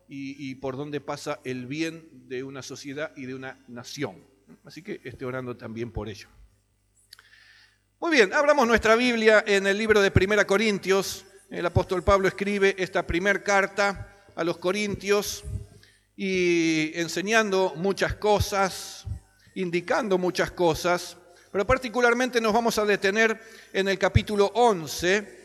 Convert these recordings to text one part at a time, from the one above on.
y por donde pasa el bien de una sociedad y de una nación. Así que esté orando también por ello. Muy bien, abramos nuestra Biblia en el libro de 1 Corintios. El apóstol Pablo escribe esta primera carta a los Corintios y enseñando muchas cosas, indicando muchas cosas, pero particularmente nos vamos a detener en el capítulo 11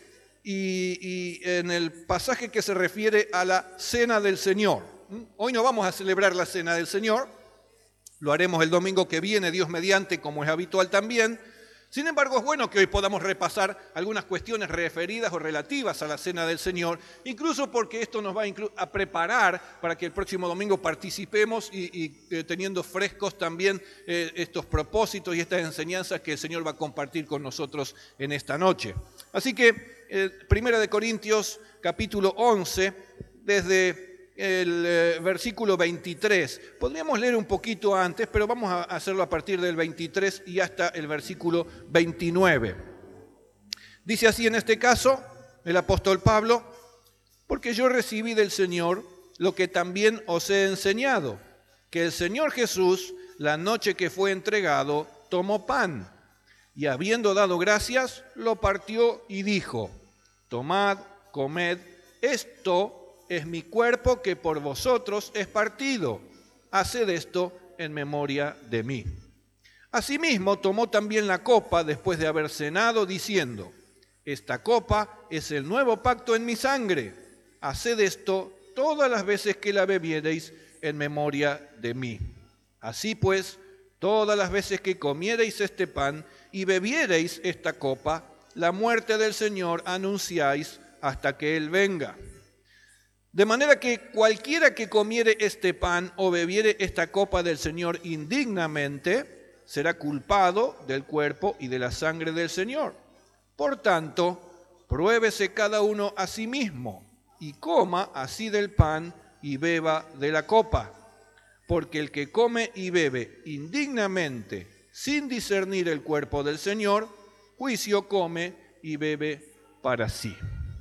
y en el pasaje que se refiere a la Cena del Señor. Hoy no vamos a celebrar la Cena del Señor, lo haremos el domingo que viene, Dios mediante, como es habitual también. Sin embargo, es bueno que hoy podamos repasar algunas cuestiones referidas o relativas a la Cena del Señor, incluso porque esto nos va a preparar para que el próximo domingo participemos y teniendo frescos también estos propósitos y estas enseñanzas que el Señor va a compartir con nosotros en esta noche. Así que, 1 Corintios capítulo 11, desde el versículo 23. Podríamos leer un poquito antes, pero vamos a hacerlo a partir del 23 y hasta el versículo 29. Dice así en este caso el apóstol Pablo: porque yo recibí del Señor lo que también os he enseñado, que el Señor Jesús, la noche que fue entregado, tomó pan, y habiendo dado gracias, lo partió y dijo: tomad, comed, esto es mi cuerpo que por vosotros es partido. Haced esto en memoria de mí. Asimismo, tomó también la copa después de haber cenado, diciendo: esta copa es el nuevo pacto en mi sangre. Haced esto todas las veces que la bebiereis en memoria de mí. Así pues, todas las veces que comiereis este pan y bebiereis esta copa, la muerte del Señor anunciáis hasta que Él venga. De manera que cualquiera que comiere este pan o bebiere esta copa del Señor indignamente, será culpado del cuerpo y de la sangre del Señor. Por tanto, pruébese cada uno a sí mismo, y coma así del pan y beba de la copa. Porque el que come y bebe indignamente, sin discernir el cuerpo del Señor, juicio come y bebe para sí.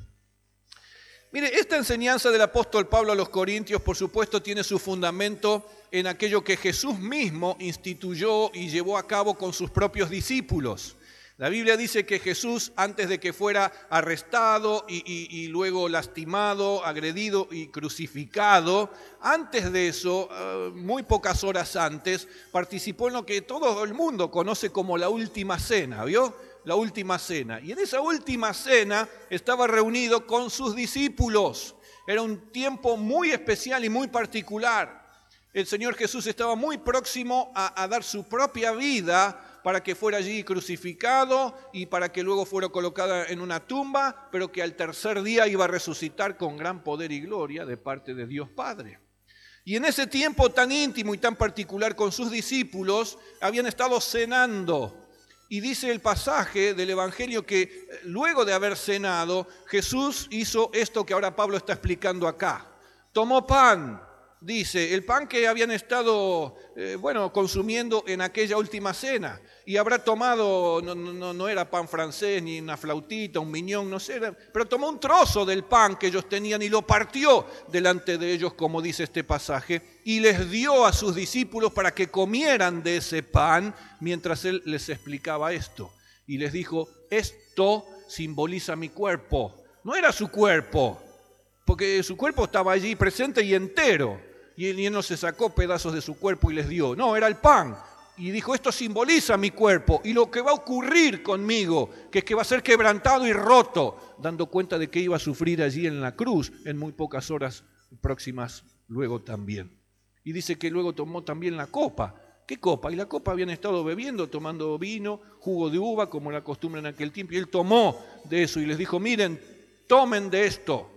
Mire, esta enseñanza del apóstol Pablo a los Corintios, por supuesto, tiene su fundamento en aquello que Jesús mismo instituyó y llevó a cabo con sus propios discípulos. La Biblia dice que Jesús, antes de que fuera arrestado y luego lastimado, agredido y crucificado, antes de eso, muy pocas horas antes, participó en lo que todo el mundo conoce como la última cena, ¿vio? La última cena. Y en esa última cena estaba reunido con sus discípulos. Era un tiempo muy especial y muy particular. El Señor Jesús estaba muy próximo a dar su propia vida para que fuera allí crucificado y para que luego fuera colocada en una tumba, pero que al tercer día iba a resucitar con gran poder y gloria de parte de Dios Padre. Y en ese tiempo tan íntimo y tan particular con sus discípulos, habían estado cenando. Y dice el pasaje del Evangelio que luego de haber cenado, Jesús hizo esto que ahora Pablo está explicando acá. Tomó pan, dice, el pan que habían estado consumiendo en aquella última cena. Y habrá tomado, no era pan francés, ni una flautita, un miñón, no sé, pero tomó un trozo del pan que ellos tenían y lo partió delante de ellos, como dice este pasaje, y les dio a sus discípulos para que comieran de ese pan mientras él les explicaba esto. Y les dijo: esto simboliza mi cuerpo. No era su cuerpo, porque su cuerpo estaba allí presente y entero, y él no se sacó pedazos de su cuerpo y les dio. No, era el pan. Y dijo: esto simboliza mi cuerpo y lo que va a ocurrir conmigo, que es que va a ser quebrantado y roto, dando cuenta de que iba a sufrir allí en la cruz en muy pocas horas próximas luego también. Y dice que luego tomó también la copa. ¿Qué copa? Y la copa habían estado bebiendo, tomando vino, jugo de uva, como la costumbre en aquel tiempo. Y él tomó de eso y les dijo: miren, tomen de esto.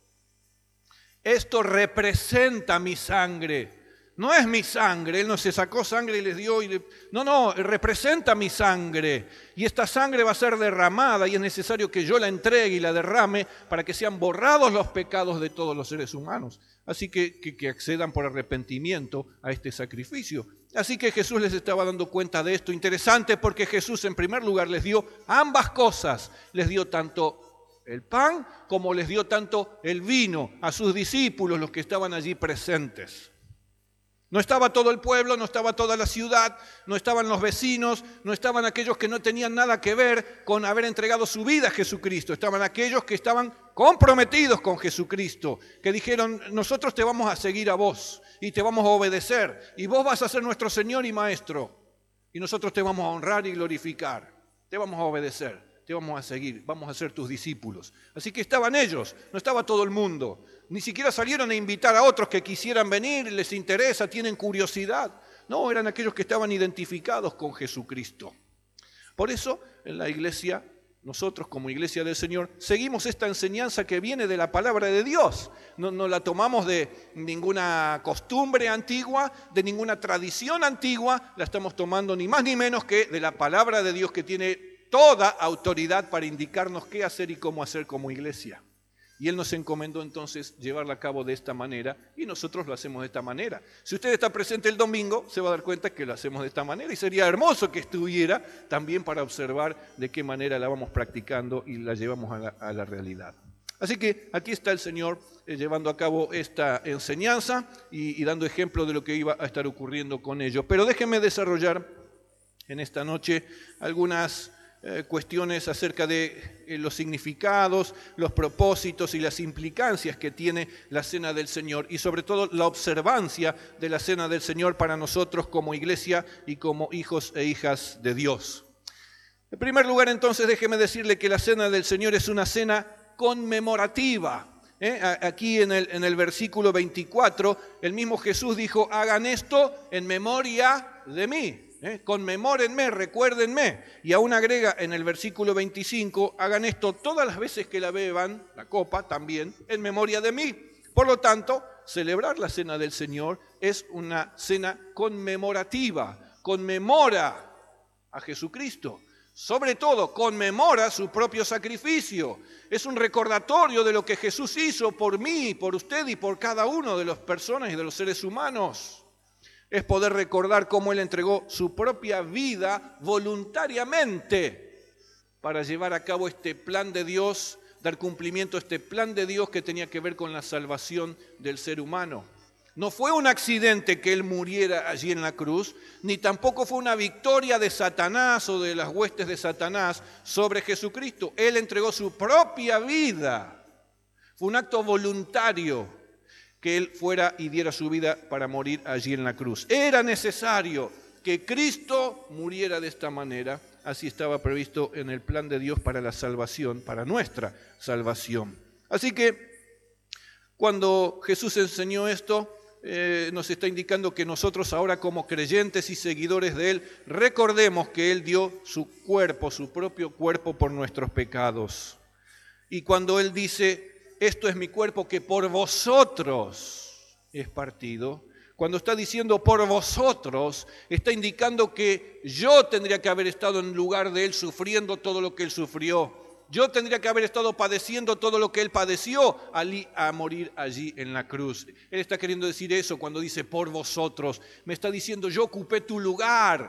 Esto representa mi sangre. No es mi sangre, él no se sacó sangre y les dio. No, representa mi sangre. Y esta sangre va a ser derramada y es necesario que yo la entregue y la derrame para que sean borrados los pecados de todos los seres humanos. Así que accedan por arrepentimiento a este sacrificio. Así que Jesús les estaba dando cuenta de esto. Interesante, porque Jesús en primer lugar les dio ambas cosas. Les dio tanto el pan como les dio tanto el vino a sus discípulos, los que estaban allí presentes. No estaba todo el pueblo, no estaba toda la ciudad, no estaban los vecinos, no estaban aquellos que no tenían nada que ver con haber entregado su vida a Jesucristo. Estaban aquellos que estaban comprometidos con Jesucristo, que dijeron, nosotros te vamos a seguir a vos y te vamos a obedecer y vos vas a ser nuestro Señor y Maestro y nosotros te vamos a honrar y glorificar, te vamos a obedecer, te vamos a seguir, vamos a ser tus discípulos. Así que estaban ellos, no estaba todo el mundo. Ni siquiera salieron a invitar a otros que quisieran venir, les interesa, tienen curiosidad. No, eran aquellos que estaban identificados con Jesucristo. Por eso, en la iglesia, nosotros como iglesia del Señor, seguimos esta enseñanza que viene de la palabra de Dios. No la tomamos de ninguna costumbre antigua, de ninguna tradición antigua, la estamos tomando ni más ni menos que de la palabra de Dios que tiene toda autoridad para indicarnos qué hacer y cómo hacer como iglesia. Y Él nos encomendó entonces llevarla a cabo de esta manera y nosotros lo hacemos de esta manera. Si usted está presente el domingo, se va a dar cuenta que lo hacemos de esta manera y sería hermoso que estuviera también para observar de qué manera la vamos practicando y la llevamos a la realidad. Así que aquí está el Señor llevando a cabo esta enseñanza y dando ejemplo de lo que iba a estar ocurriendo con ellos. Pero déjenme desarrollar en esta noche algunas cuestiones acerca de los significados, los propósitos y las implicancias que tiene la Cena del Señor y sobre todo la observancia de la Cena del Señor para nosotros como iglesia y como hijos e hijas de Dios. En primer lugar, entonces, déjeme decirle que la Cena del Señor es una cena conmemorativa. Aquí en el versículo 24, el mismo Jesús dijo, hagan esto en memoria de mí. Conmemórenme, recuérdenme. Y aún agrega en el versículo 25, hagan esto todas las veces que la beban, la copa también, en memoria de mí. Por lo tanto, celebrar la Cena del Señor es una cena conmemorativa, conmemora a Jesucristo. Sobre todo, conmemora su propio sacrificio. Es un recordatorio de lo que Jesús hizo por mí, por usted y por cada uno de las personas y de los seres humanos. Es poder recordar cómo Él entregó su propia vida voluntariamente para llevar a cabo este plan de Dios, dar cumplimiento a este plan de Dios que tenía que ver con la salvación del ser humano. No fue un accidente que Él muriera allí en la cruz, ni tampoco fue una victoria de Satanás o de las huestes de Satanás sobre Jesucristo. Él entregó su propia vida. Fue un acto voluntario que Él fuera y diera su vida para morir allí en la cruz. Era necesario que Cristo muriera de esta manera, así estaba previsto en el plan de Dios para la salvación, para nuestra salvación. Así que cuando Jesús enseñó esto, nos está indicando que nosotros ahora como creyentes y seguidores de Él, recordemos que Él dio su cuerpo, su propio cuerpo por nuestros pecados. Y cuando Él dice, esto es mi cuerpo que por vosotros es partido. Cuando está diciendo por vosotros, está indicando que yo tendría que haber estado en lugar de Él sufriendo todo lo que Él sufrió. Yo tendría que haber estado padeciendo todo lo que Él padeció a morir allí en la cruz. Él está queriendo decir eso cuando dice por vosotros. Me está diciendo yo ocupé tu lugar,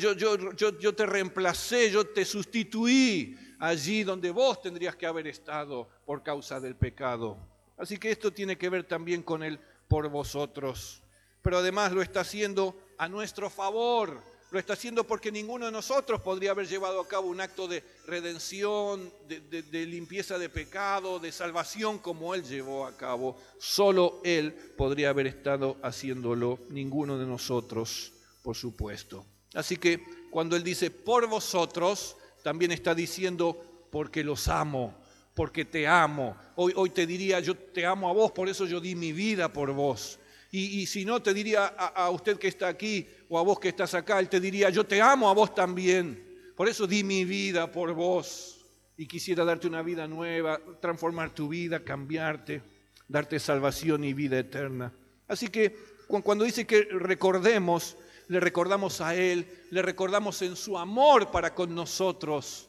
yo te reemplacé, yo te sustituí allí donde vos tendrías que haber estado por causa del pecado. Así que esto tiene que ver también con el por vosotros. Pero además lo está haciendo a nuestro favor. Lo está haciendo porque ninguno de nosotros podría haber llevado a cabo un acto de redención, de limpieza de pecado, de salvación como Él llevó a cabo. Solo Él podría haber estado haciéndolo, ninguno de nosotros, por supuesto. Así que cuando Él dice por vosotros, también está diciendo porque los amo, porque te amo. Hoy te diría yo te amo a vos, por eso yo di mi vida por vos. Y si no, te diría a usted que está aquí o a vos que estás acá, Él te diría, yo te amo a vos también. Por eso di mi vida por vos. Y quisiera darte una vida nueva, transformar tu vida, cambiarte, darte salvación y vida eterna. Así que cuando dice que recordemos, le recordamos a Él, le recordamos en su amor para con nosotros.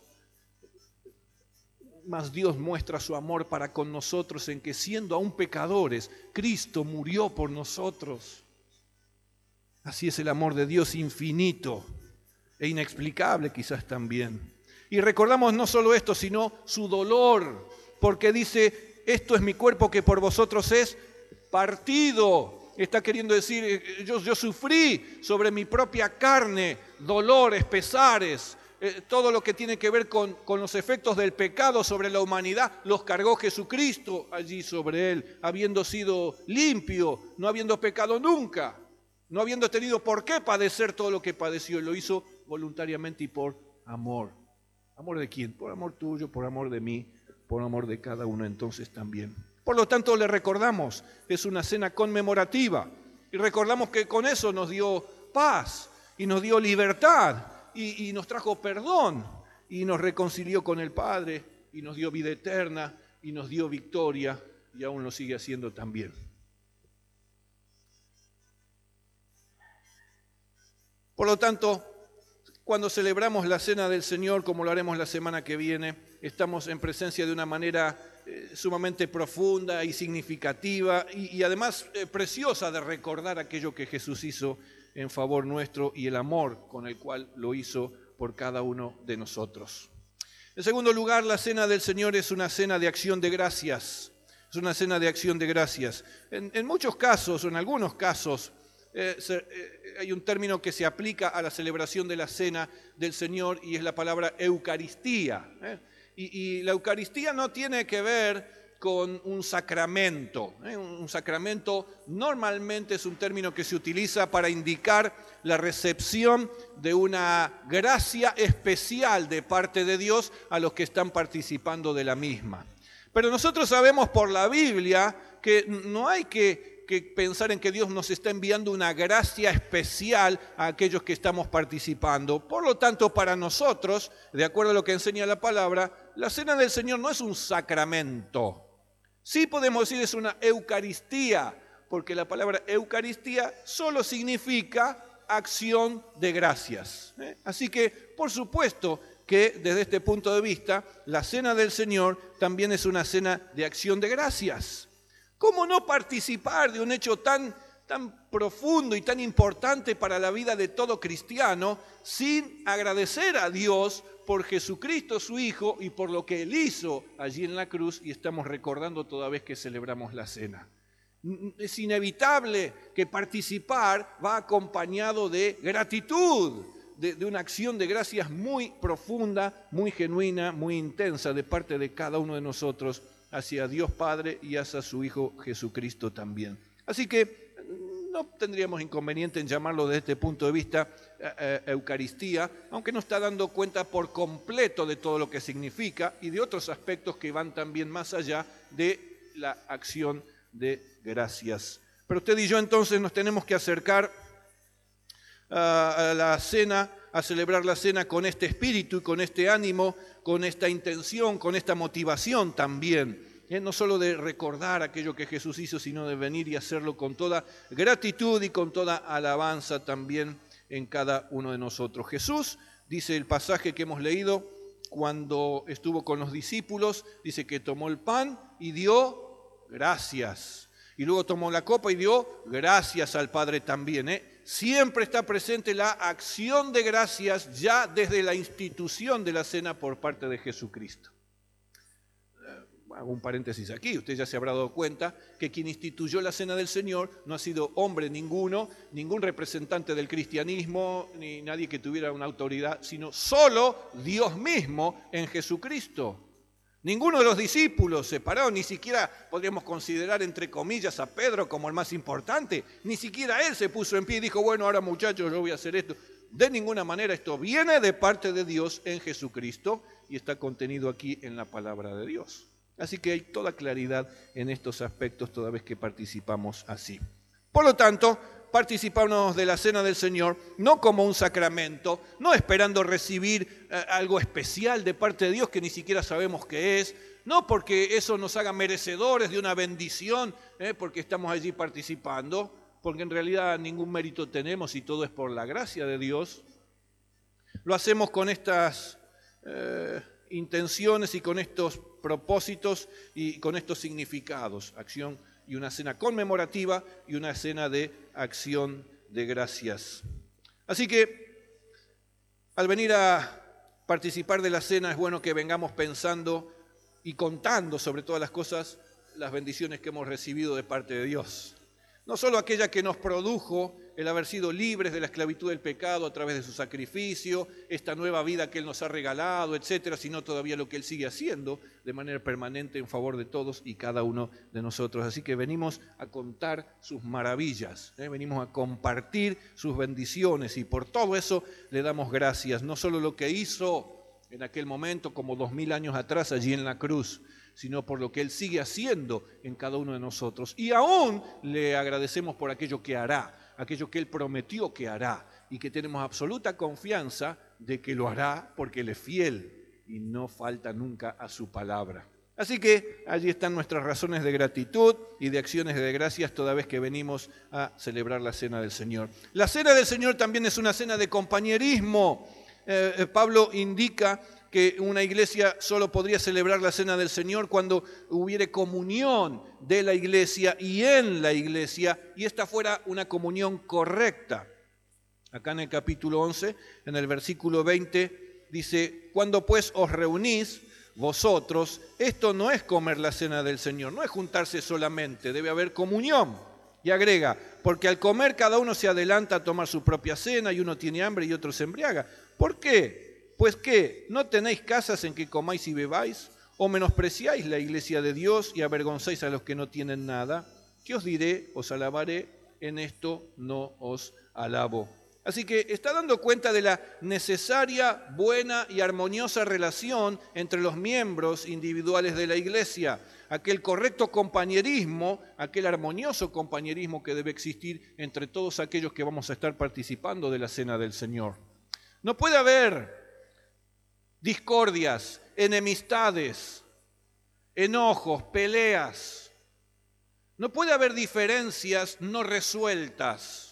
Mas Dios muestra su amor para con nosotros en que siendo aún pecadores, Cristo murió por nosotros. Así es el amor de Dios infinito e inexplicable quizás también. Y recordamos no solo esto, sino su dolor porque dice, esto es mi cuerpo que por vosotros es partido. Está queriendo decir, yo sufrí sobre mi propia carne dolores, pesares, todo lo que tiene que ver con los efectos del pecado sobre la humanidad, los cargó Jesucristo allí sobre él, habiendo sido limpio, no habiendo pecado nunca, no habiendo tenido por qué padecer todo lo que padeció. Lo hizo voluntariamente y por amor. ¿Amor de quién? Por amor tuyo, por amor de mí, por amor de cada uno entonces también. Por lo tanto, le recordamos, es una cena conmemorativa. Y recordamos que con eso nos dio paz y nos dio libertad y nos trajo perdón y nos reconcilió con el Padre y nos dio vida eterna y nos dio victoria y aún lo sigue haciendo también. Por lo tanto, cuando celebramos la Cena del Señor, como lo haremos la semana que viene, estamos en presencia de una manera sumamente profunda y significativa y además preciosa de recordar aquello que Jesús hizo en favor nuestro y el amor con el cual lo hizo por cada uno de nosotros. En segundo lugar, la Cena del Señor es una cena de acción de gracias. Es una cena de acción de gracias. En muchos casos, o en algunos casos, hay un término que se aplica a la celebración de la Cena del Señor y es la palabra Eucaristía. Y la Eucaristía no tiene que ver con un sacramento. Un sacramento normalmente es un término que se utiliza para indicar la recepción de una gracia especial de parte de Dios a los que están participando de la misma. Pero nosotros sabemos por la Biblia que no hay que pensar en que Dios nos está enviando una gracia especial a aquellos que estamos participando. Por lo tanto, para nosotros, de acuerdo a lo que enseña la palabra, la Cena del Señor no es un sacramento. Sí podemos decir es una Eucaristía, porque la palabra Eucaristía solo significa acción de gracias. Así que, por supuesto, que desde este punto de vista, la Cena del Señor también es una cena de acción de gracias. ¿Cómo no participar de un hecho tan profundo y tan importante para la vida de todo cristiano sin agradecer a Dios por Jesucristo su Hijo y por lo que Él hizo allí en la cruz y estamos recordando toda vez que celebramos la cena? Es inevitable que participar va acompañado de gratitud, de una acción de gracias muy profunda, muy genuina, muy intensa de parte de cada uno de nosotros hacia Dios Padre y hacia su Hijo Jesucristo también. Así que no tendríamos inconveniente en llamarlo desde este punto de vista Eucaristía, aunque no está dando cuenta por completo de todo lo que significa y de otros aspectos que van también más allá de la acción de gracias. Pero usted y yo entonces nos tenemos que acercar a la cena, a celebrar la cena con este espíritu y con este ánimo, con esta intención, con esta motivación también. No solo de recordar aquello que Jesús hizo, sino de venir y hacerlo con toda gratitud y con toda alabanza también en cada uno de nosotros. Jesús, dice el pasaje que hemos leído, cuando estuvo con los discípulos, dice que tomó el pan y dio gracias. Y luego tomó la copa y dio gracias al Padre también. Siempre está presente la acción de gracias ya desde la institución de la cena por parte de Jesucristo. Hago un paréntesis aquí, usted ya se habrá dado cuenta que quien instituyó la Cena del Señor no ha sido hombre ninguno, ningún representante del cristianismo, ni nadie que tuviera una autoridad, sino solo Dios mismo en Jesucristo. Ninguno de los discípulos se paró, ni siquiera podríamos considerar entre comillas a Pedro como el más importante, ni siquiera él se puso en pie y dijo, bueno, ahora muchachos yo voy a hacer esto. De ninguna manera esto viene de parte de Dios en Jesucristo y está contenido aquí en la palabra de Dios. Así que hay toda claridad en estos aspectos toda vez que participamos así. Por lo tanto, participamos de la Cena del Señor no como un sacramento, no esperando recibir algo especial de parte de Dios que ni siquiera sabemos qué es, no porque eso nos haga merecedores de una bendición, porque estamos allí participando, porque en realidad ningún mérito tenemos y todo es por la gracia de Dios. Lo hacemos con estas intenciones y con estos propósitos y con estos significados, acción y una cena conmemorativa y una cena de acción de gracias. Así que al venir a participar de la cena es bueno que vengamos pensando y contando sobre todas las cosas las bendiciones que hemos recibido de parte de Dios. No solo aquella que nos produjo el haber sido libres de la esclavitud del pecado a través de su sacrificio, esta nueva vida que Él nos ha regalado, etcétera, sino todavía lo que Él sigue haciendo de manera permanente en favor de todos y cada uno de nosotros. Así que venimos a contar sus maravillas, venimos a compartir sus bendiciones y por todo eso le damos gracias. No solo lo que hizo en aquel momento, como 2000 años atrás, allí en la cruz, sino por lo que Él sigue haciendo en cada uno de nosotros. Y aún le agradecemos por aquello que hará, aquello que Él prometió que hará, y que tenemos absoluta confianza de que lo hará porque Él es fiel y no falta nunca a su palabra. Así que allí están nuestras razones de gratitud y de acciones de gracias toda vez que venimos a celebrar la Cena del Señor. La Cena del Señor también es una cena de compañerismo. Pablo indica que una iglesia solo podría celebrar la Cena del Señor cuando hubiere comunión de la iglesia y en la iglesia, y esta fuera una comunión correcta. Acá en el capítulo 11, en el versículo 20, dice: cuando pues os reunís vosotros, esto no es comer la Cena del Señor, no es juntarse solamente, debe haber comunión. Y agrega: porque al comer cada uno se adelanta a tomar su propia cena, y uno tiene hambre y otro se embriaga. ¿Por qué? Pues ¿qué? ¿No tenéis casas en que comáis y bebáis? ¿O menospreciáis la iglesia de Dios y avergonzáis a los que no tienen nada? ¿Qué os diré? Os alabaré, en esto no os alabo. Así que está dando cuenta de la necesaria, buena y armoniosa relación entre los miembros individuales de la iglesia, aquel correcto compañerismo, aquel armonioso compañerismo que debe existir entre todos aquellos que vamos a estar participando de la Cena del Señor. No puede haber discordias, enemistades, enojos, peleas. No puede haber diferencias no resueltas.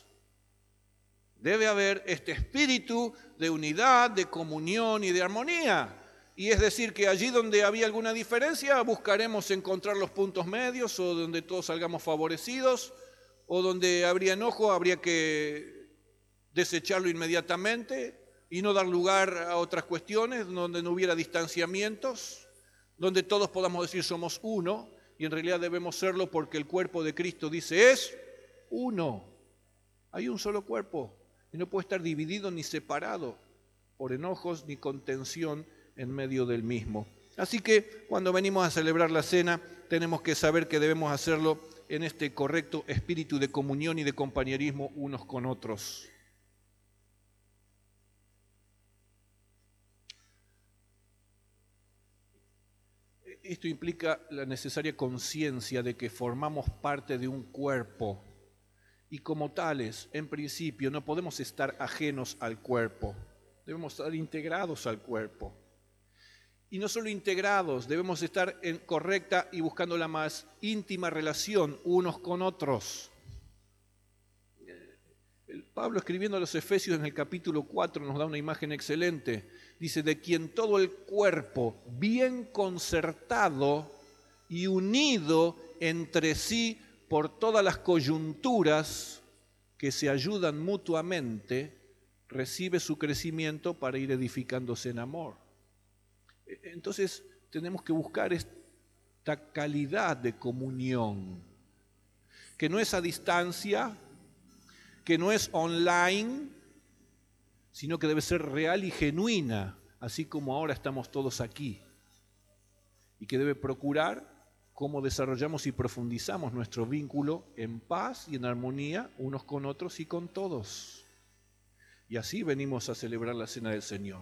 Debe haber este espíritu de unidad, de comunión y de armonía. Y es decir, que allí donde había alguna diferencia buscaremos encontrar los puntos medios, o donde todos salgamos favorecidos, o donde habría enojo habría que desecharlo inmediatamente y no dar lugar a otras cuestiones, donde no hubiera distanciamientos, donde todos podamos decir somos uno, y en realidad debemos serlo porque el cuerpo de Cristo dice es uno. Hay un solo cuerpo y no puede estar dividido ni separado por enojos ni contención en medio del mismo. Así que cuando venimos a celebrar la cena tenemos que saber que debemos hacerlo en este correcto espíritu de comunión y de compañerismo unos con otros. Esto implica la necesaria conciencia de que formamos parte de un cuerpo y como tales, en principio, no podemos estar ajenos al cuerpo, debemos estar integrados al cuerpo. Y no solo integrados, debemos estar en correcta y buscando la más íntima relación unos con otros. Pablo, escribiendo a los Efesios en el capítulo 4, nos da una imagen excelente. Dice: de quien todo el cuerpo, bien concertado y unido entre sí por todas las coyunturas que se ayudan mutuamente, recibe su crecimiento para ir edificándose en amor. Entonces tenemos que buscar esta calidad de comunión, que no es a distancia, que no es online, sino que debe ser real y genuina, así como ahora estamos todos aquí, y que debe procurar cómo desarrollamos y profundizamos nuestro vínculo en paz y en armonía unos con otros y con todos. Y así venimos a celebrar la Cena del Señor.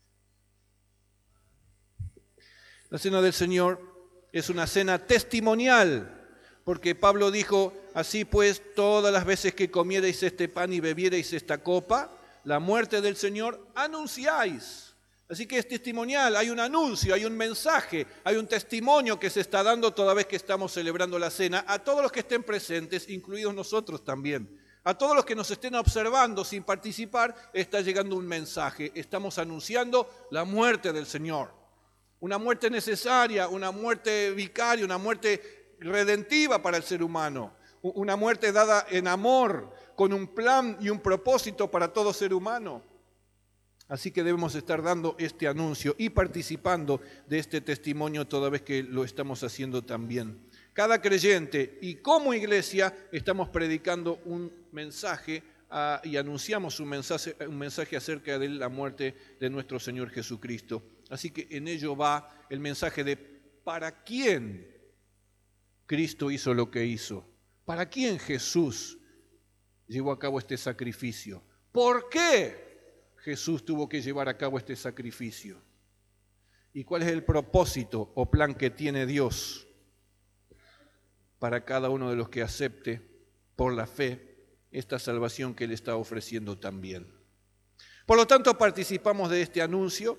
La Cena del Señor es una cena testimonial, porque Pablo dijo: así pues, todas las veces que comiereis este pan y bebiereis esta copa, la muerte del Señor anunciáis. Así que es testimonial, hay un anuncio, hay un mensaje, hay un testimonio que se está dando toda vez que estamos celebrando la cena a todos los que estén presentes, incluidos nosotros también. A todos los que nos estén observando sin participar, está llegando un mensaje. Estamos anunciando la muerte del Señor. Una muerte necesaria, una muerte vicaria, una muerte redentiva para el ser humano. Una muerte dada en amor, con un plan y un propósito para todo ser humano. Así que debemos estar dando este anuncio y participando de este testimonio toda vez que lo estamos haciendo también. Cada creyente y como iglesia estamos predicando un mensaje y anunciamos un mensaje acerca de la muerte de nuestro Señor Jesucristo. Así que en ello va el mensaje de ¿para quién Cristo hizo lo que hizo? ¿Para quién Jesús llevó a cabo este sacrificio? ¿Por qué Jesús tuvo que llevar a cabo este sacrificio? ¿Y cuál es el propósito o plan que tiene Dios para cada uno de los que acepte por la fe esta salvación que Él está ofreciendo también? Por lo tanto, participamos de este anuncio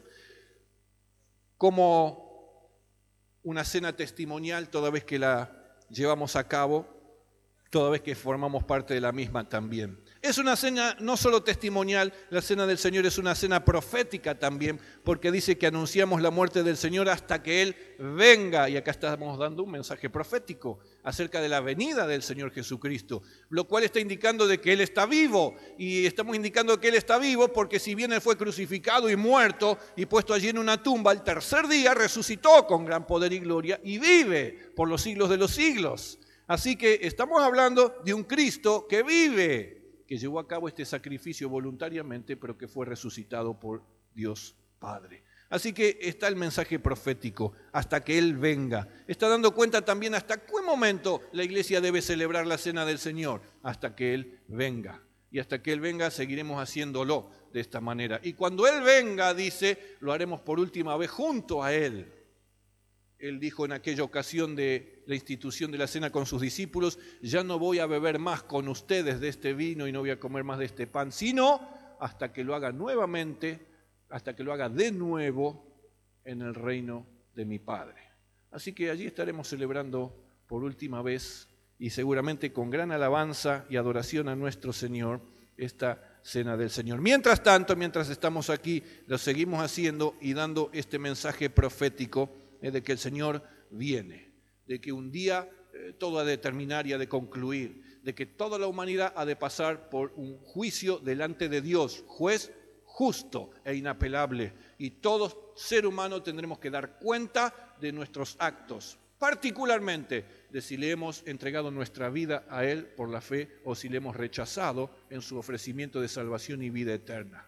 como una cena testimonial toda vez que la llevamos a cabo, toda vez que formamos parte de la misma también. Es una cena no solo testimonial, la cena del Señor es una cena profética también, porque dice que anunciamos la muerte del Señor hasta que Él venga. Y acá estamos dando un mensaje profético acerca de la venida del Señor Jesucristo, lo cual está indicando de que Él está vivo. Y estamos indicando que Él está vivo porque si bien Él fue crucificado y muerto y puesto allí en una tumba, el tercer día resucitó con gran poder y gloria y vive por los siglos de los siglos. Así que estamos hablando de un Cristo que vive, que llevó a cabo este sacrificio voluntariamente, pero que fue resucitado por Dios Padre. Así que está el mensaje profético, hasta que Él venga. Está dando cuenta también hasta qué momento la iglesia debe celebrar la cena del Señor, hasta que Él venga. Y hasta que Él venga seguiremos haciéndolo de esta manera. Y cuando Él venga, dice, lo haremos por última vez junto a Él. Él dijo en aquella ocasión de la institución de la cena con sus discípulos, ya no voy a beber más con ustedes de este vino y no voy a comer más de este pan, sino hasta que lo haga nuevamente, hasta que lo haga de nuevo en el reino de mi Padre. Así que allí estaremos celebrando por última vez y seguramente con gran alabanza y adoración a nuestro Señor esta cena del Señor. Mientras tanto, mientras estamos aquí, lo seguimos haciendo y dando este mensaje profético de que el Señor viene, de que un día todo ha de terminar y ha de concluir, de que toda la humanidad ha de pasar por un juicio delante de Dios, juez justo e inapelable, y todo ser humano tendremos que dar cuenta de nuestros actos, particularmente de si le hemos entregado nuestra vida a Él por la fe o si le hemos rechazado en su ofrecimiento de salvación y vida eterna.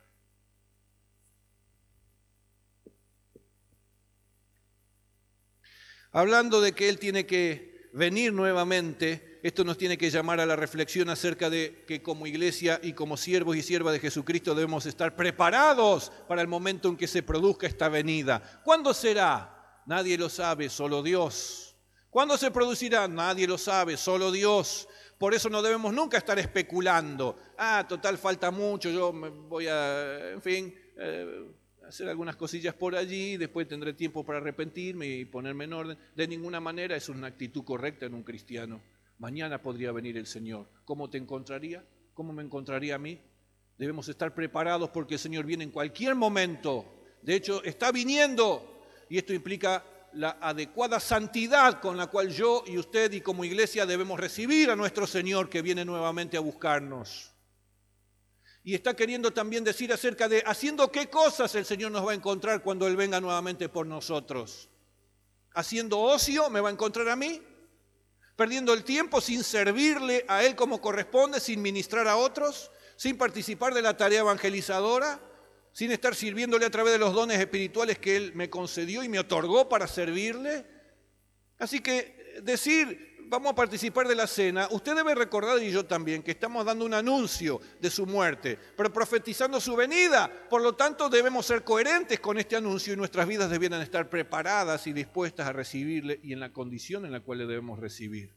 Hablando de que Él tiene que venir nuevamente, esto nos tiene que llamar a la reflexión acerca de que como iglesia y como siervos y siervas de Jesucristo debemos estar preparados para el momento en que se produzca esta venida. ¿Cuándo será? Nadie lo sabe, solo Dios. ¿Cuándo se producirá? Nadie lo sabe, solo Dios. Por eso no debemos nunca estar especulando. Total, falta mucho, yo me voy a, hacer algunas cosillas por allí, después tendré tiempo para arrepentirme y ponerme en orden. De ninguna manera es una actitud correcta en un cristiano. Mañana podría venir el Señor. ¿Cómo te encontraría? ¿Cómo me encontraría a mí? Debemos estar preparados porque el Señor viene en cualquier momento. De hecho, está viniendo y esto implica la adecuada santidad con la cual yo y usted y como iglesia debemos recibir a nuestro Señor que viene nuevamente a buscarnos. Y está queriendo también decir acerca de haciendo qué cosas el Señor nos va a encontrar cuando Él venga nuevamente por nosotros. ¿Haciendo ocio me va a encontrar a mí? ¿Perdiendo el tiempo sin servirle a Él como corresponde, sin ministrar a otros? ¿Sin participar de la tarea evangelizadora? ¿Sin estar sirviéndole a través de los dones espirituales que Él me concedió y me otorgó para servirle? Así que decir vamos a participar de la cena, usted debe recordar, y yo también, que estamos dando un anuncio de su muerte, pero profetizando su venida. Por lo tanto, debemos ser coherentes con este anuncio y nuestras vidas debieran estar preparadas y dispuestas a recibirle y en la condición en la cual le debemos recibir.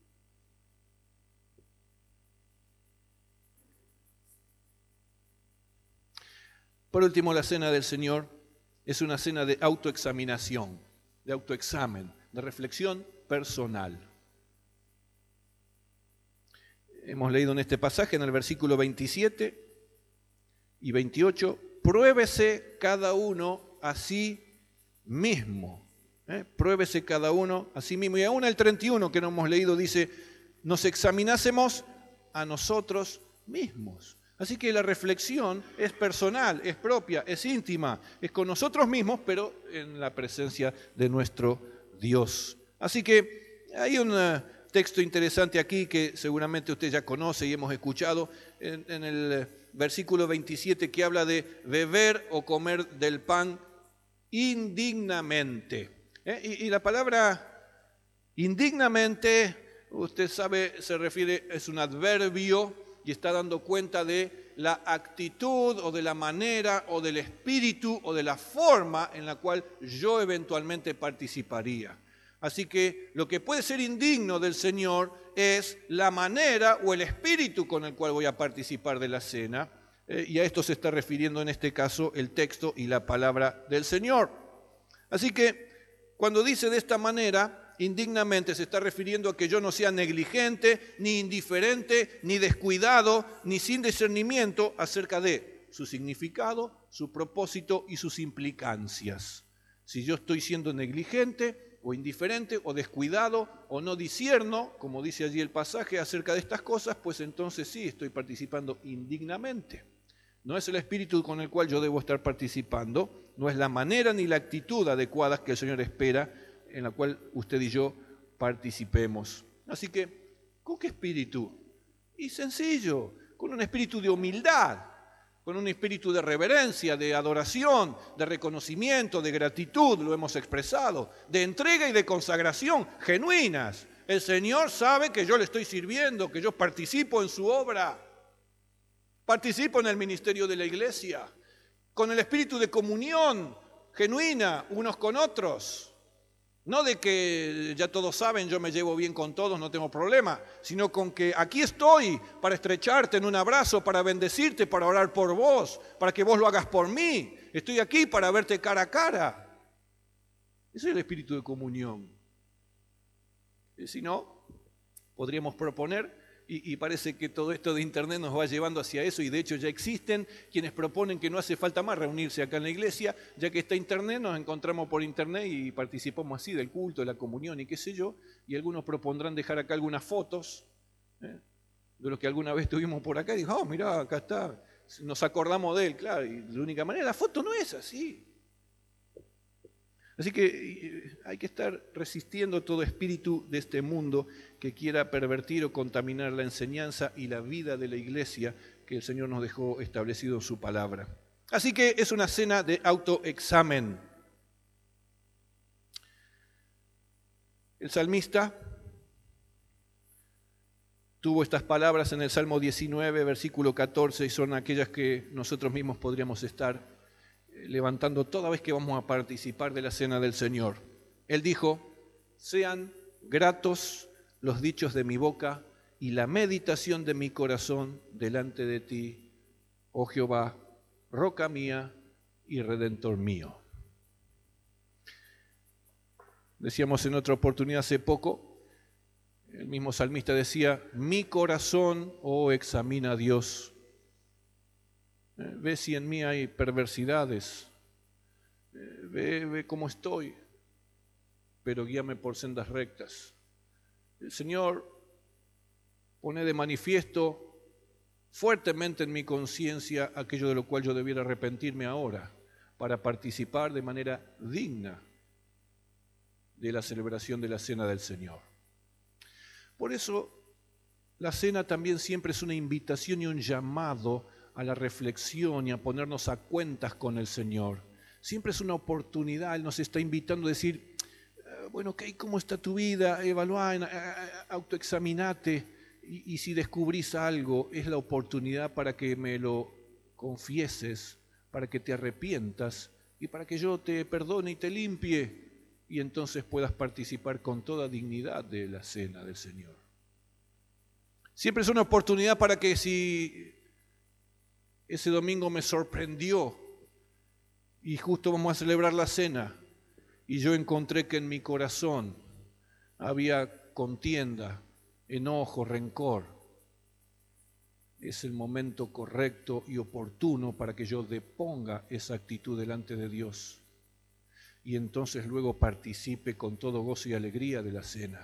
Por último, la cena del Señor es una cena de autoexaminación, de autoexamen, de reflexión personal. Hemos leído en este pasaje, en el versículo 27 y 28, pruébese cada uno a sí mismo. Pruébese cada uno a sí mismo. Y aún el 31 que no hemos leído dice, nos examinásemos a nosotros mismos. Así que la reflexión es personal, es propia, es íntima, es con nosotros mismos, pero en la presencia de nuestro Dios. Así que hay un texto interesante aquí que seguramente usted ya conoce y hemos escuchado en el versículo 27 que habla de beber o comer del pan indignamente. Y la palabra indignamente, usted sabe, se refiere, es un adverbio y está dando cuenta de la actitud o de la manera o del espíritu o de la forma en la cual yo eventualmente participaría. Así que lo que puede ser indigno del Señor es la manera o el espíritu con el cual voy a participar de la cena. Y a esto se está refiriendo en este caso el texto y la palabra del Señor. Así que cuando dice de esta manera, indignamente se está refiriendo a que yo no sea negligente, ni indiferente, ni descuidado, ni sin discernimiento acerca de su significado, su propósito y sus implicancias. Si yo estoy siendo negligente o indiferente o descuidado o no discierno, como dice allí el pasaje acerca de estas cosas, pues entonces sí estoy participando indignamente. No es el espíritu con el cual yo debo estar participando, no es la manera ni la actitud adecuada que el Señor espera en la cual usted y yo participemos. Así que, ¿con qué espíritu? Y sencillo, con un espíritu de humildad, con un espíritu de reverencia, de adoración, de reconocimiento, de gratitud, lo hemos expresado, de entrega y de consagración genuinas. El Señor sabe que yo le estoy sirviendo, que yo participo en su obra, participo en el ministerio de la iglesia, con el espíritu de comunión genuina unos con otros. No de que ya todos saben, yo me llevo bien con todos, no tengo problema, sino con que aquí estoy para estrecharte en un abrazo, para bendecirte, para orar por vos, para que vos lo hagas por mí. Estoy aquí para verte cara a cara. Ese es el espíritu de comunión. Y si no, podríamos proponer, y parece que todo esto de internet nos va llevando hacia eso, y de hecho ya existen quienes proponen que no hace falta más reunirse acá en la iglesia, ya que está internet, nos encontramos por internet y participamos así del culto, de la comunión y qué sé yo, y algunos propondrán dejar acá algunas fotos de los que alguna vez estuvimos por acá, y dijo, mirá, acá está, nos acordamos de él, claro, y de la única manera, la foto no es así. Así que hay que estar resistiendo todo espíritu de este mundo que quiera pervertir o contaminar la enseñanza y la vida de la iglesia que el Señor nos dejó establecido en su palabra. Así que es una cena de autoexamen. El salmista tuvo estas palabras en el Salmo 19, versículo 14, y son aquellas que nosotros mismos podríamos estar levantando toda vez que vamos a participar de la cena del Señor. Él dijo, sean gratos los dichos de mi boca y la meditación de mi corazón delante de ti, oh Jehová, roca mía y redentor mío. Decíamos en otra oportunidad hace poco, el mismo salmista decía, mi corazón, oh, examina a Dios. Ve si en mí hay perversidades, ve cómo estoy, pero guíame por sendas rectas. El Señor pone de manifiesto fuertemente en mi conciencia aquello de lo cual yo debiera arrepentirme ahora, para participar de manera digna de la celebración de la cena del Señor. Por eso, la cena también siempre es una invitación y un llamado a la reflexión y a ponernos a cuentas con el Señor. Siempre es una oportunidad, Él nos está invitando a decir, bueno, ok, ¿cómo está tu vida? Evalúa, autoexaminate, y si descubrís algo, es la oportunidad para que me lo confieses, para que te arrepientas y para que yo te perdone y te limpie, y entonces puedas participar con toda dignidad de la cena del Señor. Siempre es una oportunidad para que si ese domingo me sorprendió y justo vamos a celebrar la cena y yo encontré que en mi corazón había contienda, enojo, rencor, es el momento correcto y oportuno para que yo deponga esa actitud delante de Dios y entonces luego participe con todo gozo y alegría de la cena.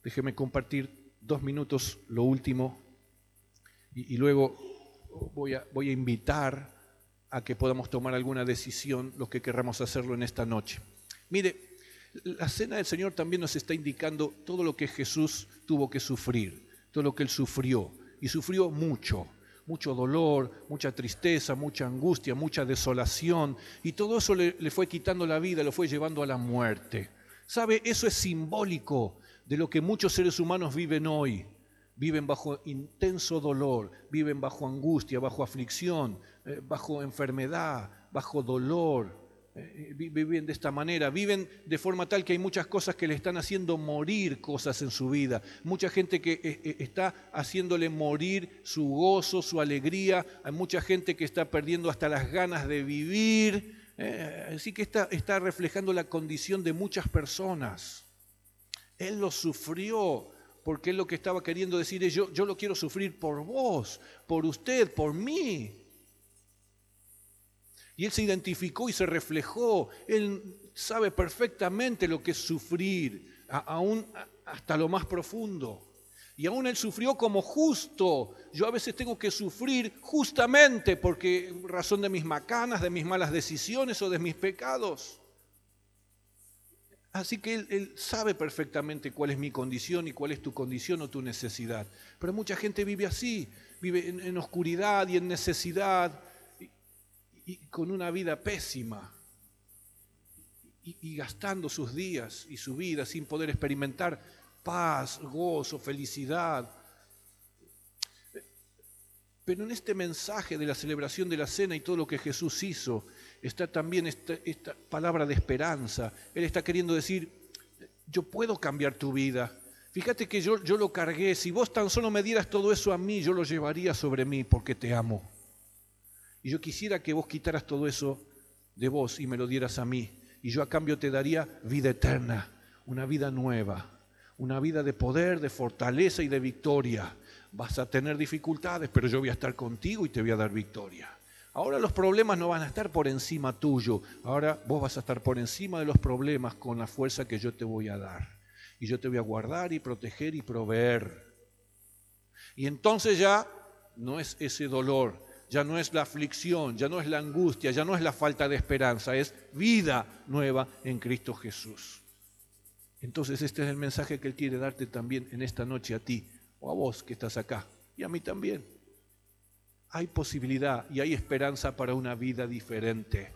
Déjeme compartir 2 minutos lo último y luego voy a invitar a que podamos tomar alguna decisión, los que querramos hacerlo en esta noche. Mire, la cena del Señor también nos está indicando todo lo que Jesús tuvo que sufrir, todo lo que Él sufrió, y sufrió mucho dolor, mucha tristeza, mucha angustia, mucha desolación, y todo eso le fue quitando la vida, lo fue llevando a la muerte. ¿Sabe? Eso es simbólico de lo que muchos seres humanos viven hoy. Viven bajo intenso dolor, viven bajo angustia, bajo aflicción, bajo enfermedad, bajo dolor. Viven de esta manera, viven de forma tal que hay muchas cosas que le están haciendo morir cosas en su vida. Mucha gente que está haciéndole morir su gozo, su alegría. Hay mucha gente que está perdiendo hasta las ganas de vivir. Así que está reflejando la condición de muchas personas. Él lo sufrió. Porque él lo que estaba queriendo decir es, yo lo quiero sufrir por vos, por usted, por mí. Y él se identificó y se reflejó. Él sabe perfectamente lo que es sufrir, aún hasta lo más profundo. Y aún él sufrió como justo. Yo a veces tengo que sufrir justamente porque razón de mis macanas, de mis malas decisiones o de mis pecados. Así que él sabe perfectamente cuál es mi condición y cuál es tu condición o tu necesidad. Pero mucha gente vive así, vive en oscuridad y en necesidad y con una vida pésima y gastando sus días y su vida sin poder experimentar paz, gozo, felicidad. Pero en este mensaje de la celebración de la cena y todo lo que Jesús hizo, está también esta palabra de esperanza. Él está queriendo decir, yo puedo cambiar tu vida. Fíjate que yo lo cargué. Si vos tan solo me dieras todo eso a mí, yo lo llevaría sobre mí porque te amo. Y yo quisiera que vos quitaras todo eso de vos y me lo dieras a mí. Y yo a cambio te daría vida eterna, una vida nueva, una vida de poder, de fortaleza y de victoria. Vas a tener dificultades, pero yo voy a estar contigo y te voy a dar victoria. Ahora los problemas no van a estar por encima tuyo. Ahora vos vas a estar por encima de los problemas con la fuerza que yo te voy a dar. Y yo te voy a guardar y proteger y proveer. Y entonces ya no es ese dolor, ya no es la aflicción, ya no es la angustia, ya no es la falta de esperanza, es vida nueva en Cristo Jesús. Entonces este es el mensaje que Él quiere darte también en esta noche a ti. O a vos que estás acá, y a mí también. Hay posibilidad y hay esperanza para una vida diferente.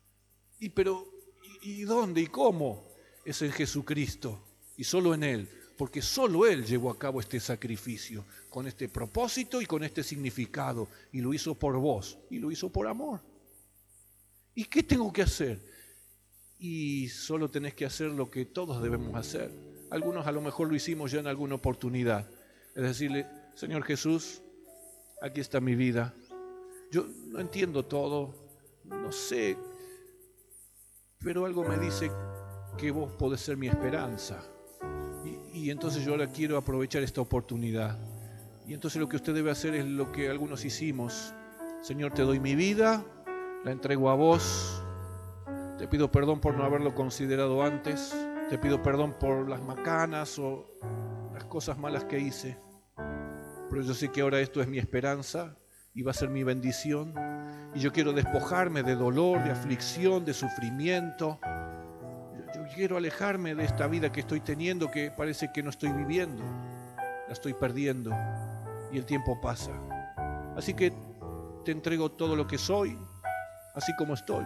¿Y dónde y cómo? Es en Jesucristo y solo en Él, porque solo Él llevó a cabo este sacrificio, con este propósito y con este significado, y lo hizo por vos, y lo hizo por amor. ¿Y qué tengo que hacer? Y solo tenés que hacer lo que todos debemos hacer. Algunos a lo mejor lo hicimos ya en alguna oportunidad. Es decirle, Señor Jesús, aquí está mi vida. Yo no entiendo todo, no sé, pero algo me dice que vos podés ser mi esperanza. Y entonces yo ahora quiero aprovechar esta oportunidad. Y entonces lo que usted debe hacer es lo que algunos hicimos. Señor, te doy mi vida, la entrego a vos. Te pido perdón por no haberlo considerado antes. Te pido perdón por las macanas o las cosas malas que hice. Pero yo sé que ahora esto es mi esperanza y va a ser mi bendición. Y yo quiero despojarme de dolor, de aflicción, de sufrimiento. Yo quiero alejarme de esta vida que estoy teniendo, que parece que no estoy viviendo. La estoy perdiendo y el tiempo pasa. Así que te entrego todo lo que soy, así como estoy.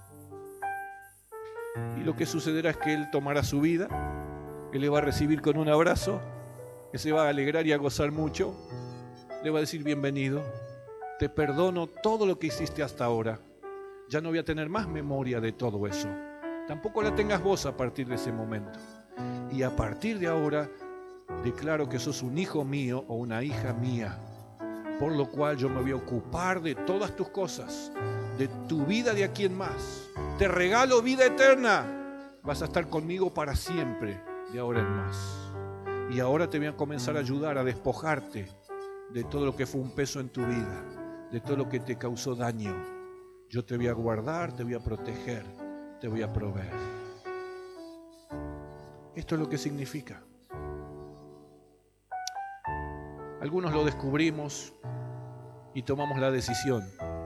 Y lo que sucederá es que Él tomará su vida, Él le va a recibir con un abrazo, que se va a alegrar y a gozar mucho. Le va a decir bienvenido, te perdono todo lo que hiciste hasta ahora. Ya no voy a tener más memoria de todo eso. Tampoco la tengas vos a partir de ese momento. Y a partir de ahora declaro que sos un hijo mío o una hija mía, por lo cual yo me voy a ocupar de todas tus cosas, de tu vida de aquí en más. Te regalo vida eterna. Vas a estar conmigo para siempre, de ahora en más. Y ahora te voy a comenzar a ayudar a despojarte de todo lo que fue un peso en tu vida, de todo lo que te causó daño. Yo te voy a guardar, te voy a proteger, te voy a proveer. Esto es lo que significa. Algunos lo descubrimos y tomamos la decisión.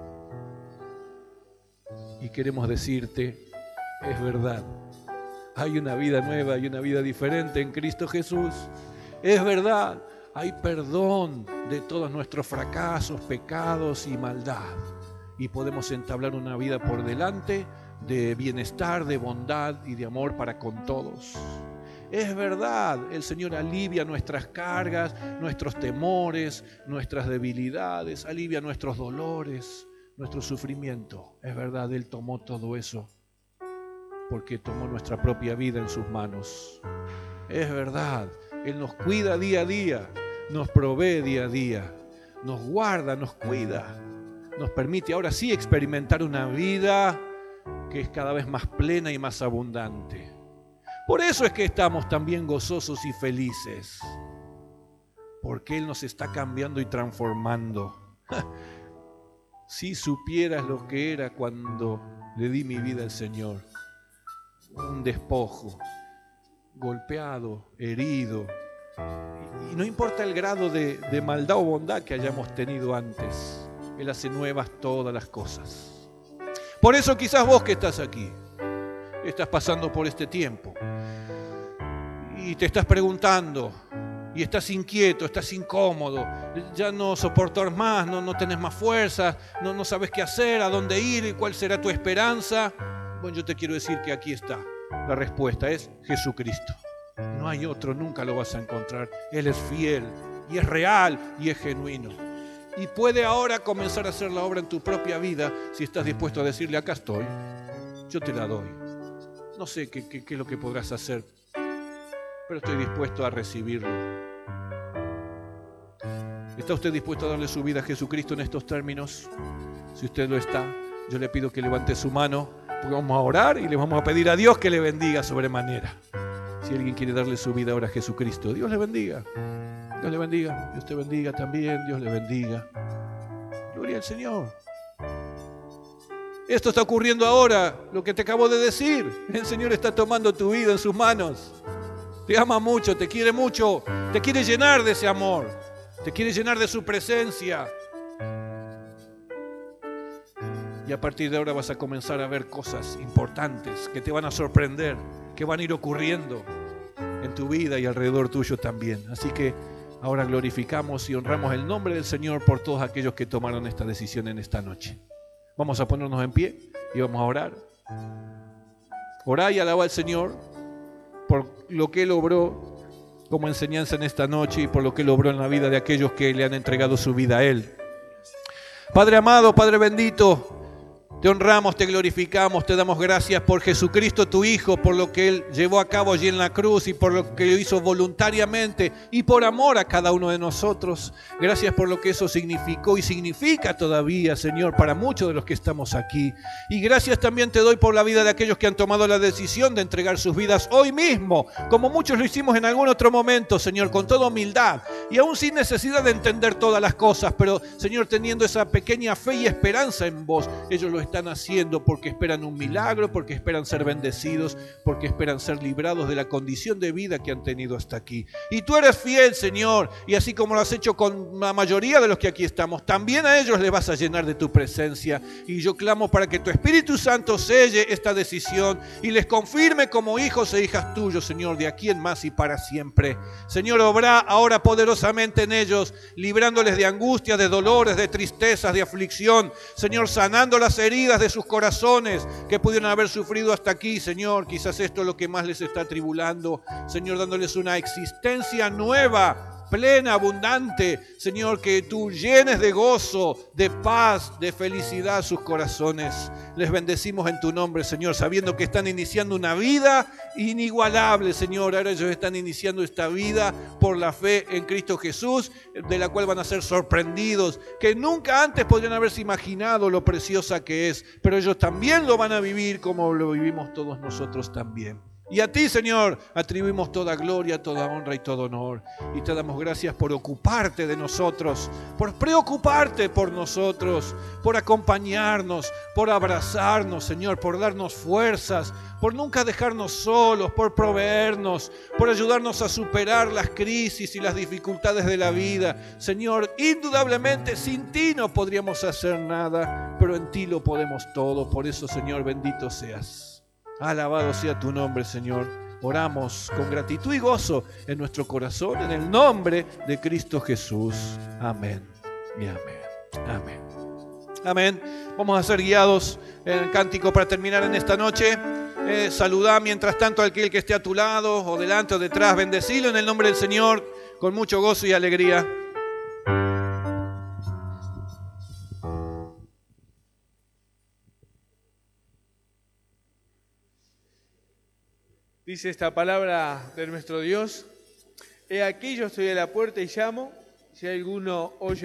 Y queremos decirte, es verdad, hay una vida nueva, hay una vida diferente en Cristo Jesús. Es verdad, hay perdón de todos nuestros fracasos, pecados y maldad. Y podemos entablar una vida por delante de bienestar, de bondad y de amor para con todos. Es verdad, el Señor alivia nuestras cargas, nuestros temores, nuestras debilidades, alivia nuestros dolores, nuestro sufrimiento. Es verdad, Él tomó todo eso porque tomó nuestra propia vida en sus manos. Es verdad, Él nos cuida día a día, nos provee día a día, nos guarda, nos cuida, nos permite ahora sí experimentar una vida que es cada vez más plena y más abundante. Por eso es que estamos también gozosos y felices, porque Él nos está cambiando y transformando. Si supieras lo que era cuando le di mi vida al Señor, un despojo, golpeado, herido, y no importa el grado de maldad o bondad que hayamos tenido antes, Él hace nuevas todas las cosas. Por eso quizás vos que estás aquí, estás pasando por este tiempo y te estás preguntando y estás inquieto, estás incómodo, ya no soportas más, no tenés más fuerzas, no sabes qué hacer, a dónde ir y cuál será tu esperanza. Bueno, yo te quiero decir que aquí está. La respuesta es Jesucristo. No hay otro, nunca lo vas a encontrar. Él es fiel y es real y es genuino. Y puede ahora comenzar a hacer la obra en tu propia vida si estás dispuesto a decirle, acá estoy, yo te la doy. No sé qué es lo que podrás hacer, pero estoy dispuesto a recibirlo. ¿Está usted dispuesto a darle su vida a Jesucristo en estos términos? Si usted lo está, yo le pido que levante su mano, porque vamos a orar y le vamos a pedir a Dios que le bendiga sobremanera. Si alguien quiere darle su vida ahora a Jesucristo, Dios le bendiga. Dios le bendiga, Dios te bendiga también, Dios le bendiga. Gloria al Señor. Esto está ocurriendo ahora, lo que te acabo de decir. El Señor está tomando tu vida en sus manos. Te ama mucho, te quiere mucho, te quiere llenar de ese amor, te quiere llenar de su presencia. Y a partir de ahora vas a comenzar a ver cosas importantes que te van a sorprender, que van a ir ocurriendo en tu vida y alrededor tuyo también. Así que ahora glorificamos y honramos el nombre del Señor por todos aquellos que tomaron esta decisión en esta noche. Vamos a ponernos en pie y vamos a orar. Orá y alabá al Señor por lo que Él obró como enseñanza en esta noche y por lo que Él obró en la vida de aquellos que le han entregado su vida a Él. Padre amado, Padre bendito, te honramos, te glorificamos, te damos gracias por Jesucristo tu Hijo, por lo que Él llevó a cabo allí en la cruz y por lo que lo hizo voluntariamente y por amor a cada uno de nosotros. Gracias por lo que eso significó y significa todavía, Señor, para muchos de los que estamos aquí. Y gracias también te doy por la vida de aquellos que han tomado la decisión de entregar sus vidas hoy mismo, como muchos lo hicimos en algún otro momento, Señor, con toda humildad y aún sin necesidad de entender todas las cosas, pero, Señor, teniendo esa pequeña fe y esperanza en vos, ellos lo están haciendo porque esperan un milagro, porque esperan ser bendecidos, porque esperan ser librados de la condición de vida que han tenido hasta aquí. Y tú eres fiel, Señor, y así como lo has hecho con la mayoría de los que aquí estamos, también a ellos les vas a llenar de tu presencia. Y yo clamo para que tu Espíritu Santo selle esta decisión y les confirme como hijos e hijas tuyos, Señor, de aquí en más y para siempre. Señor, obra ahora poderosamente en ellos, librándoles de angustia, de dolores, de tristezas, de aflicción. Señor, sanando las heridas de sus corazones que pudieron haber sufrido hasta aquí, Señor. Quizás esto es lo que más les está atribulando, Señor, dándoles una existencia nueva, plena, abundante, Señor, que tú llenes de gozo, de paz, de felicidad sus corazones. Les bendecimos en tu nombre, Señor, sabiendo que están iniciando una vida inigualable, Señor. Ahora ellos están iniciando esta vida por la fe en Cristo Jesús, de la cual van a ser sorprendidos, que nunca antes podrían haberse imaginado lo preciosa que es, pero ellos también lo van a vivir como lo vivimos todos nosotros también. Y a ti, Señor, atribuimos toda gloria, toda honra y todo honor. Y te damos gracias por ocuparte de nosotros, por preocuparte por nosotros, por acompañarnos, por abrazarnos, Señor, por darnos fuerzas, por nunca dejarnos solos, por proveernos, por ayudarnos a superar las crisis y las dificultades de la vida. Señor, indudablemente sin ti no podríamos hacer nada, pero en ti lo podemos todo. Por eso, Señor, bendito seas. Alabado sea tu nombre, Señor. Oramos con gratitud y gozo en nuestro corazón, en el nombre de Cristo Jesús. Amén y amén. Amén. Amén. Vamos a ser guiados en el cántico para terminar en esta noche. Saludá mientras tanto a aquel que esté a tu lado, o delante o detrás. Bendecilo en el nombre del Señor, con mucho gozo y alegría. Dice esta palabra de nuestro Dios: He aquí yo estoy a la puerta y llamo, si alguno oye